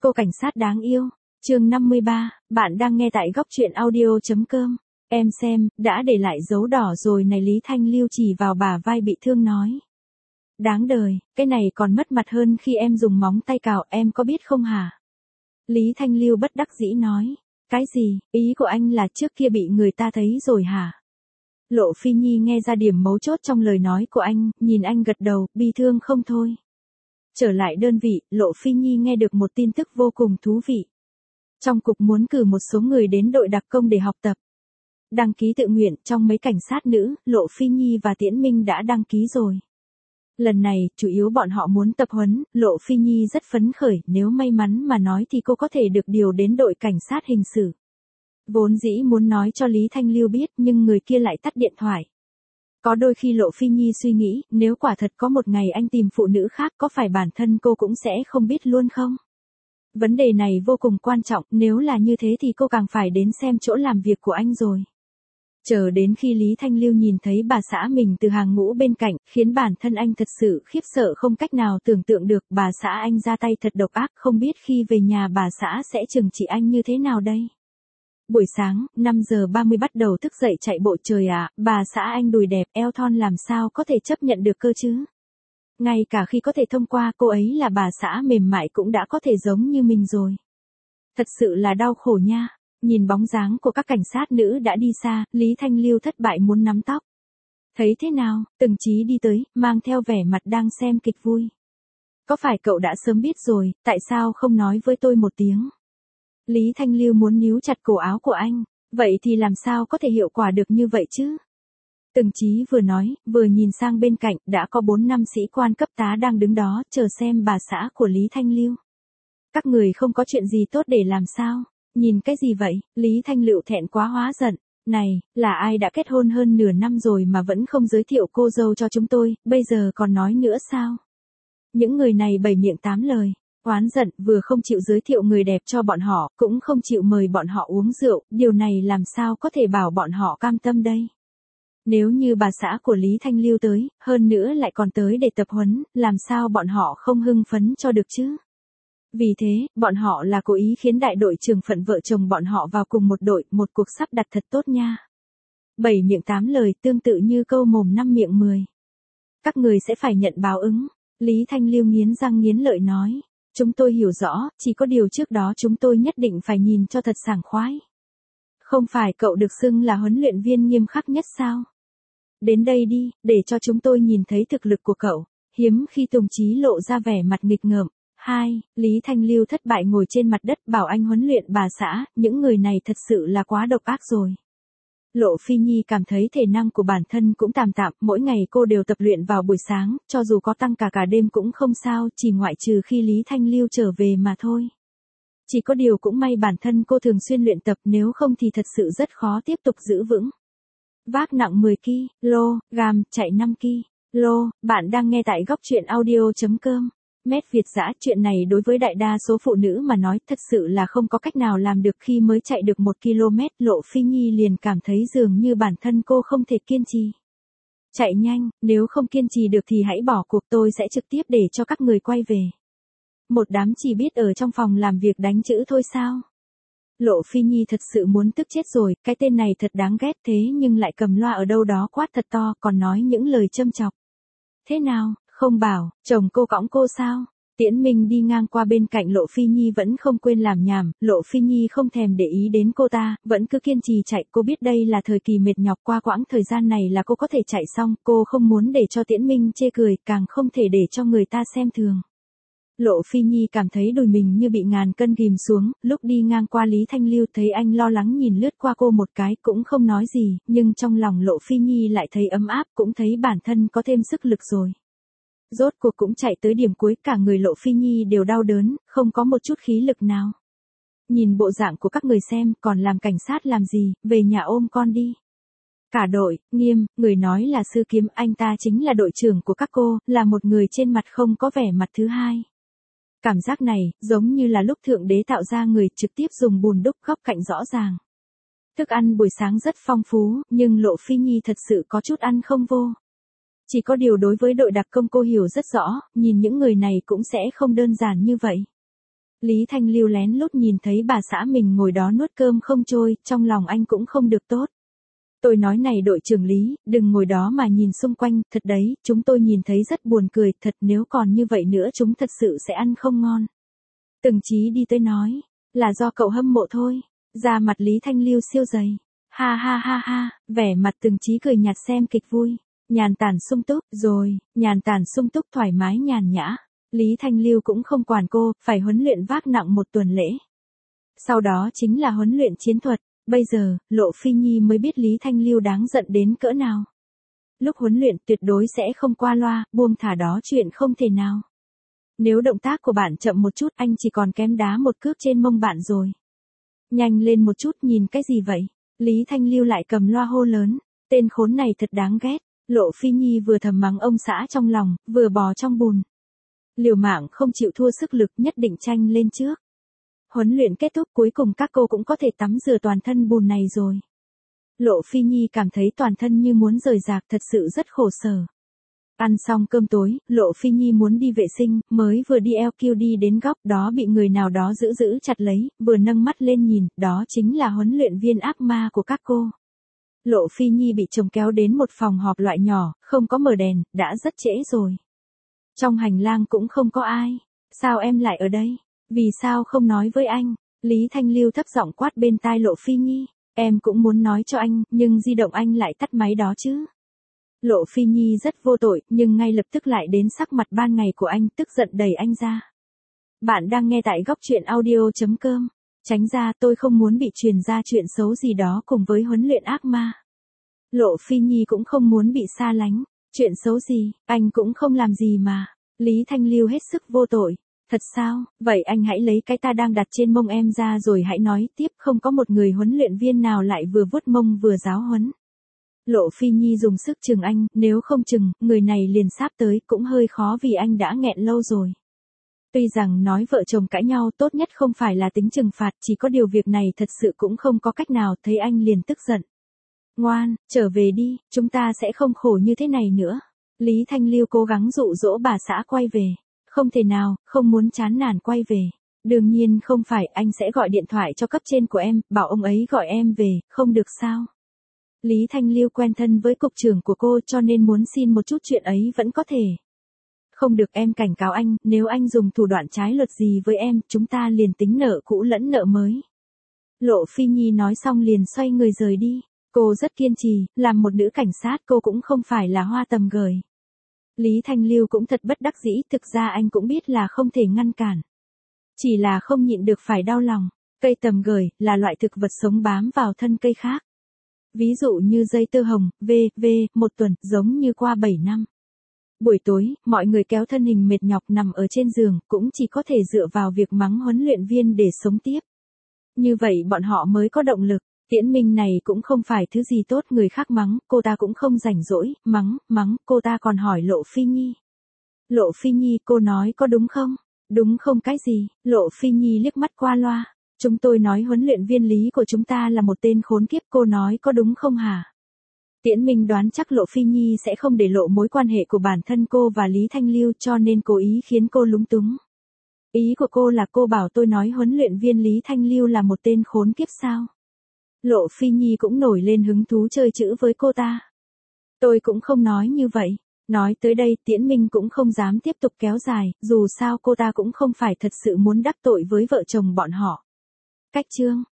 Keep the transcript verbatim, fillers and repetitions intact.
Cô cảnh sát đáng yêu. Chương năm mươi ba, bạn đang nghe tại góc truyện audio.com. Em xem, đã để lại dấu đỏ rồi này, Lý Thanh Lưu chỉ vào bả vai bị thương nói. Đáng đời, cái này còn mất mặt hơn khi em dùng móng tay cào, em có biết không hả? Lý Thanh Lưu bất đắc dĩ nói. Cái gì, ý của anh là trước kia bị người ta thấy rồi hả? Lộ Phi Nhi nghe ra điểm mấu chốt trong lời nói của anh, nhìn anh gật đầu, bi thương không thôi. Trở lại đơn vị, Lộ Phi Nhi nghe được một tin tức vô cùng thú vị. Trong cục muốn cử một số người đến đội đặc công để học tập. Đăng ký tự nguyện, trong mấy cảnh sát nữ, Lộ Phi Nhi và Tiễn Minh đã đăng ký rồi. Lần này, chủ yếu bọn họ muốn tập huấn, Lộ Phi Nhi rất phấn khởi, nếu may mắn mà nói thì cô có thể được điều đến đội cảnh sát hình sự. Vốn dĩ muốn nói cho Lý Thanh Lưu biết nhưng người kia lại tắt điện thoại. Có đôi khi Lộ Phi Nhi suy nghĩ, nếu quả thật có một ngày anh tìm phụ nữ khác có phải bản thân cô cũng sẽ không biết luôn không? Vấn đề này vô cùng quan trọng, nếu là như thế thì cô càng phải đến xem chỗ làm việc của anh rồi. Chờ đến khi Lý Thanh Lưu nhìn thấy bà xã mình từ hàng ngũ bên cạnh, khiến bản thân anh thật sự khiếp sợ không cách nào tưởng tượng được, bà xã anh ra tay thật độc ác, không biết khi về nhà bà xã sẽ trừng trị anh như thế nào đây. Buổi sáng, năm giờ ba mươi bắt đầu thức dậy chạy bộ, trời ạ, bà xã anh đùi đẹp, eo thon làm sao có thể chấp nhận được cơ chứ. Ngay cả khi có thể thông qua cô ấy là bà xã mềm mại cũng đã có thể giống như mình rồi. Thật sự là đau khổ nha. Nhìn bóng dáng của các cảnh sát nữ đã đi xa, Lý Thanh Lưu thất bại muốn nắm tóc. Thấy thế nào, Từng Chí đi tới, mang theo vẻ mặt đang xem kịch vui. Có phải cậu đã sớm biết rồi, tại sao không nói với tôi một tiếng? Lý Thanh Lưu muốn níu chặt cổ áo của anh, vậy thì làm sao có thể hiệu quả được như vậy chứ? Từng Chí vừa nói, vừa nhìn sang bên cạnh, đã có bốn năm sĩ quan cấp tá đang đứng đó, chờ xem bà xã của Lý Thanh Lưu. Các người không có chuyện gì tốt để làm sao? Nhìn cái gì vậy? Lý Thanh Lưu thẹn quá hóa giận. Này, là ai đã kết hôn hơn nửa năm rồi mà vẫn không giới thiệu cô dâu cho chúng tôi, bây giờ còn nói nữa sao? Những người này bảy miệng tám lời. Oán giận, vừa không chịu giới thiệu người đẹp cho bọn họ, cũng không chịu mời bọn họ uống rượu, điều này làm sao có thể bảo bọn họ cam tâm đây? Nếu như bà xã của Lý Thanh Lưu tới, hơn nữa lại còn tới để tập huấn, làm sao bọn họ không hưng phấn cho được chứ? Vì thế, bọn họ là cố ý khiến đại đội trưởng phận vợ chồng bọn họ vào cùng một đội, một cuộc sắp đặt thật tốt nha. Bảy miệng tám lời, tương tự như câu mồm năm miệng mười. Các người sẽ phải nhận báo ứng. Lý Thanh Lưu nghiến răng nghiến lợi nói. Chúng tôi hiểu rõ, chỉ có điều trước đó chúng tôi nhất định phải nhìn cho thật sảng khoái. Không phải cậu được xưng là huấn luyện viên nghiêm khắc nhất sao? Đến đây đi, để cho chúng tôi nhìn thấy thực lực của cậu. Hiếm khi Tùng Chí lộ ra vẻ mặt nghịch ngợm. Hai, Lý Thanh Lưu thất bại ngồi trên mặt đất bảo anh huấn luyện bà xã, những người này thật sự là quá độc ác rồi. Lộ Phi Nhi cảm thấy thể năng của bản thân cũng tạm tạm, mỗi ngày cô đều tập luyện vào buổi sáng, cho dù có tăng cả cả đêm cũng không sao, chỉ ngoại trừ khi Lý Thanh Lưu trở về mà thôi. Chỉ có điều cũng may bản thân cô thường xuyên luyện tập, nếu không thì thật sự rất khó tiếp tục giữ vững. Vác nặng mười ki lô gam, chạy năm ki lô, bạn đang nghe tại góc truyện audio.com. Mét Việt dã, chuyện này đối với đại đa số phụ nữ mà nói thật sự là không có cách nào làm được. Khi mới chạy được một ki lô mét, Lộ Phi Nhi liền cảm thấy dường như bản thân cô không thể kiên trì. Chạy nhanh, nếu không kiên trì được thì hãy bỏ cuộc, tôi sẽ trực tiếp để cho các người quay về. Một đám chỉ biết ở trong phòng làm việc đánh chữ thôi sao? Lộ Phi Nhi thật sự muốn tức chết rồi, cái tên này thật đáng ghét, thế nhưng lại cầm loa ở đâu đó quát thật to, còn nói những lời châm chọc. Thế nào? Không bảo, chồng cô cõng cô sao? Tiễn Minh đi ngang qua bên cạnh Lộ Phi Nhi vẫn không quên làm nhảm, Lộ Phi Nhi không thèm để ý đến cô ta, vẫn cứ kiên trì chạy, cô biết đây là thời kỳ mệt nhọc, qua quãng thời gian này là cô có thể chạy xong, cô không muốn để cho Tiễn Minh chê cười, càng không thể để cho người ta xem thường. Lộ Phi Nhi cảm thấy đùi mình như bị ngàn cân ghim xuống, lúc đi ngang qua Lý Thanh Lưu thấy anh lo lắng nhìn lướt qua cô một cái cũng không nói gì, nhưng trong lòng Lộ Phi Nhi lại thấy ấm áp, cũng thấy bản thân có thêm sức lực rồi. Rốt cuộc cũng chạy tới điểm cuối, cả người Lộ Phi Nhi đều đau đớn, không có một chút khí lực nào. Nhìn bộ dạng của các người xem, còn làm cảnh sát làm gì, về nhà ôm con đi. Cả đội, Nghiêm, người nói là Sư Kiếm, anh ta chính là đội trưởng của các cô, là một người trên mặt không có vẻ mặt thứ hai. Cảm giác này, giống như là lúc Thượng Đế tạo ra người, trực tiếp dùng bùn đúc góc cạnh rõ ràng. Thức ăn buổi sáng rất phong phú, nhưng Lộ Phi Nhi thật sự có chút ăn không vô. Chỉ có điều đối với đội đặc công cô hiểu rất rõ, nhìn những người này cũng sẽ không đơn giản như vậy. Lý Thanh Lưu lén lút nhìn thấy bà xã mình ngồi đó nuốt cơm không trôi, trong lòng anh cũng không được tốt. Tôi nói này đội trưởng Lý, đừng ngồi đó mà nhìn xung quanh, thật đấy, chúng tôi nhìn thấy rất buồn cười, thật nếu còn như vậy nữa chúng thật sự sẽ ăn không ngon. Từng Chí đi tới nói, là do cậu hâm mộ thôi, da mặt Lý Thanh Lưu siêu dày. Ha ha ha ha, vẻ mặt Từng Chí cười nhạt xem kịch vui, nhàn tản sung túc, rồi, nhàn tản sung túc thoải mái nhàn nhã. Lý Thanh Lưu cũng không quản cô, phải huấn luyện vác nặng một tuần lễ. Sau đó chính là huấn luyện chiến thuật, bây giờ, Lộ Phi Nhi mới biết Lý Thanh Lưu đáng giận đến cỡ nào. Lúc huấn luyện tuyệt đối sẽ không qua loa, buông thả đó chuyện không thể nào. Nếu động tác của bạn chậm một chút anh chỉ còn kém đá một cước trên mông bạn rồi. Nhanh lên một chút nhìn cái gì vậy? Lý Thanh Lưu lại cầm loa hô lớn, tên khốn này thật đáng ghét. Lộ Phi Nhi vừa thầm mắng ông xã trong lòng, vừa bò trong bùn. Liều mạng không chịu thua sức lực nhất định tranh lên trước. Huấn luyện kết thúc cuối cùng các cô cũng có thể tắm rửa toàn thân bùn này rồi. Lộ Phi Nhi cảm thấy toàn thân như muốn rời rạc thật sự rất khổ sở. Ăn xong cơm tối, Lộ Phi Nhi muốn đi vệ sinh, mới vừa đi eo kiêu đi đến góc đó bị người nào đó giữ giữ chặt lấy, vừa nâng mắt lên nhìn, đó chính là huấn luyện viên ác ma của các cô. Lộ Phi Nhi bị chồng kéo đến một phòng họp loại nhỏ, không có mở đèn, đã rất trễ rồi. Trong hành lang cũng không có ai. Sao em lại ở đây? Vì sao không nói với anh? Lý Thanh Lưu thấp giọng quát bên tai Lộ Phi Nhi. Em cũng muốn nói cho anh, nhưng di động anh lại tắt máy đó chứ. Lộ Phi Nhi rất vô tội, nhưng ngay lập tức lại đến sắc mặt ban ngày của anh, tức giận đẩy anh ra. Bạn đang nghe tại góc truyện audio.com. Tránh ra, tôi không muốn bị truyền ra chuyện xấu gì đó cùng với huấn luyện ác ma. Lộ Phi Nhi cũng không muốn bị xa lánh. Chuyện xấu gì, anh cũng không làm gì mà. Lý Thanh Lưu hết sức vô tội. Thật sao, vậy anh hãy lấy cái ta đang đặt trên mông em ra rồi hãy nói tiếp, không có một người huấn luyện viên nào lại vừa vuốt mông vừa giáo huấn. Lộ Phi Nhi dùng sức chừng anh, nếu không chừng, người này liền sắp tới cũng hơi khó vì anh đã nghẹn lâu rồi. Tuy rằng nói vợ chồng cãi nhau tốt nhất không phải là tính trừng phạt, chỉ có điều việc này thật sự cũng không có cách nào, thấy anh liền tức giận. Ngoan, trở về đi, chúng ta sẽ không khổ như thế này nữa. Lý Thanh Lưu cố gắng dụ dỗ bà xã quay về. Không thể nào, không muốn chán nản quay về. Đương nhiên không phải, anh sẽ gọi điện thoại cho cấp trên của em, bảo ông ấy gọi em về, không được sao. Lý Thanh Lưu quen thân với cục trưởng của cô cho nên muốn xin một chút chuyện ấy vẫn có thể. Không được, em cảnh cáo anh, nếu anh dùng thủ đoạn trái luật gì với em, chúng ta liền tính nợ cũ lẫn nợ mới. Lộ Phi Nhi nói xong liền xoay người rời đi. Cô rất kiên trì, làm một nữ cảnh sát cô cũng không phải là hoa tầm gời. Lý Thanh Lưu cũng thật bất đắc dĩ, thực ra anh cũng biết là không thể ngăn cản. Chỉ là không nhịn được phải đau lòng. Cây tầm gời là loại thực vật sống bám vào thân cây khác. Ví dụ như dây tơ hồng, v, v, một tuần, giống như qua bảy năm. Buổi tối, mọi người kéo thân hình mệt nhọc nằm ở trên giường, cũng chỉ có thể dựa vào việc mắng huấn luyện viên để sống tiếp. Như vậy bọn họ mới có động lực. Tiễn Minh này cũng không phải thứ gì tốt, người khác mắng, cô ta cũng không rảnh rỗi, mắng, mắng, cô ta còn hỏi Lộ Phi Nhi. Lộ Phi Nhi, cô nói có đúng không? Đúng không cái gì? Lộ Phi Nhi liếc mắt qua loa. Chúng tôi nói huấn luyện viên Lý của chúng ta là một tên khốn kiếp, cô nói có đúng không hả? Tiễn Minh đoán chắc Lộ Phi Nhi sẽ không để lộ mối quan hệ của bản thân cô và Lý Thanh Lưu cho nên cố ý khiến cô lúng túng. Ý của cô là cô bảo tôi nói huấn luyện viên Lý Thanh Lưu là một tên khốn kiếp sao? Lộ Phi Nhi cũng nổi lên hứng thú chơi chữ với cô ta. Tôi cũng không nói như vậy. Nói tới đây Tiễn Minh cũng không dám tiếp tục kéo dài, dù sao cô ta cũng không phải thật sự muốn đắc tội với vợ chồng bọn họ. Cách chương